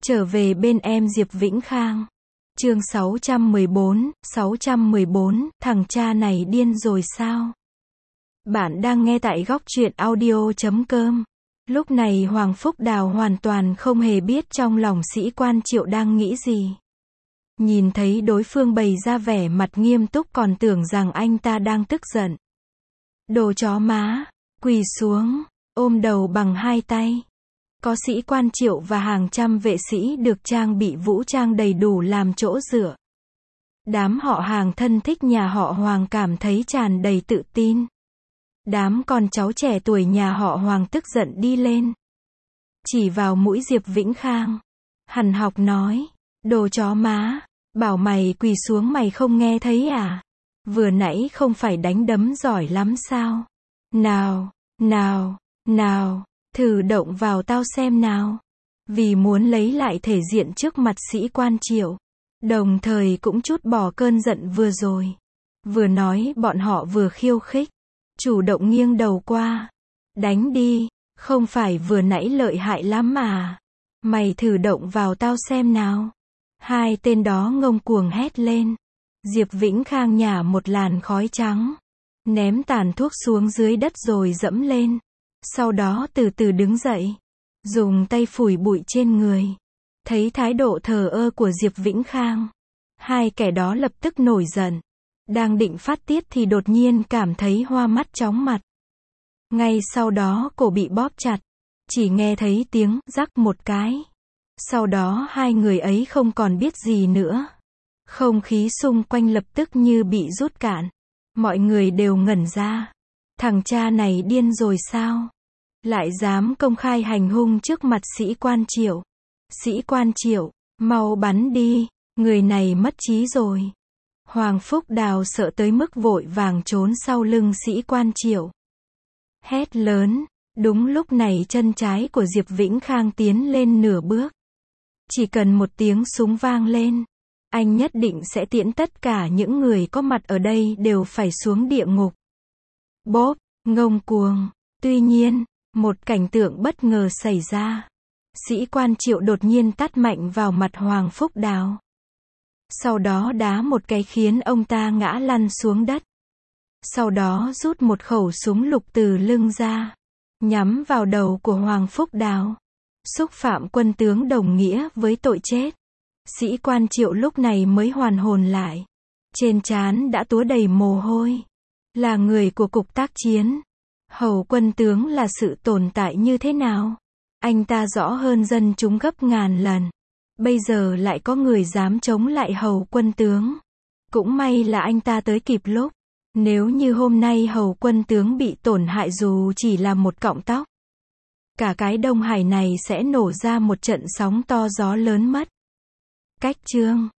Trở về bên em Diệp Vĩnh Khang. Chương 614, thằng cha này điên rồi sao? Bạn đang nghe tại góc truyện audio.com. Lúc này Hoàng Phúc Đào hoàn toàn không hề biết trong lòng sĩ quan Triệu đang nghĩ gì. Nhìn thấy đối phương bày ra vẻ mặt nghiêm túc còn tưởng rằng anh ta đang tức giận. Đồ chó má, quỳ xuống, ôm đầu bằng hai tay. Có sĩ quan Triệu và hàng trăm vệ sĩ được trang bị vũ trang đầy đủ làm chỗ dựa. Đám họ hàng thân thích nhà họ Hoàng cảm thấy tràn đầy tự tin. Đám con cháu trẻ tuổi nhà họ Hoàng tức giận đi lên. Chỉ vào mũi Diệp Vĩnh Khang. Hằn học nói, đồ chó má, bảo mày quỳ xuống mày không nghe thấy à? Vừa nãy không phải đánh đấm giỏi lắm sao? Nào, thử động vào tao xem nào. Vì muốn lấy lại thể diện trước mặt sĩ quan Triệu. Đồng thời cũng trút bỏ cơn giận vừa rồi. Vừa nói bọn họ vừa khiêu khích. Chủ động nghiêng đầu qua. Đánh đi, không phải vừa nãy lợi hại lắm mà. Mày thử động vào tao xem nào. Hai tên đó ngông cuồng hét lên. Diệp Vĩnh Khang nhả một làn khói trắng. Ném tàn thuốc xuống dưới đất rồi dẫm lên. Sau đó từ từ đứng dậy. Dùng tay phủi bụi trên người. Thấy thái độ thờ ơ của Diệp Vĩnh Khang. Hai kẻ đó lập tức nổi giận. Đang định phát tiết thì đột nhiên cảm thấy hoa mắt chóng mặt. Ngay sau đó cổ bị bóp chặt. Chỉ nghe thấy tiếng rắc một cái. Sau đó hai người ấy không còn biết gì nữa. Không khí xung quanh lập tức như bị rút cạn. Mọi người đều ngẩn ra. Thằng cha này điên rồi sao? Lại dám công khai hành hung trước mặt sĩ quan Triệu. Sĩ quan Triệu, mau bắn đi, người này mất trí rồi. Hoàng Phúc Đào sợ tới mức vội vàng trốn sau lưng sĩ quan Triệu. Hét lớn, đúng lúc này chân trái của Diệp Vĩnh Khang tiến lên nửa bước. Chỉ cần một tiếng súng vang lên, anh nhất định sẽ tiễn tất cả những người có mặt ở đây đều phải xuống địa ngục. Bốp, ngông cuồng. Tuy nhiên, một cảnh tượng bất ngờ xảy ra. Sĩ quan Triệu đột nhiên tát mạnh vào mặt Hoàng Phúc Đào. Sau đó đá một cái khiến ông ta ngã lăn xuống đất. Sau đó rút một khẩu súng lục từ lưng ra. Nhắm vào đầu của Hoàng Phúc Đào. Xúc phạm quân tướng đồng nghĩa với tội chết. Sĩ quan Triệu lúc này mới hoàn hồn lại. Trên trán đã túa đầy mồ hôi. Là người của cục tác chiến. Hầu quân tướng là sự tồn tại như thế nào? Anh ta rõ hơn dân chúng gấp ngàn lần. Bây giờ lại có người dám chống lại hầu quân tướng. Cũng may là anh ta tới kịp lúc. Nếu như hôm nay hầu quân tướng bị tổn hại dù chỉ là một cọng tóc. Cả cái Đông Hải này sẽ nổ ra một trận sóng to gió lớn mất. Cách chương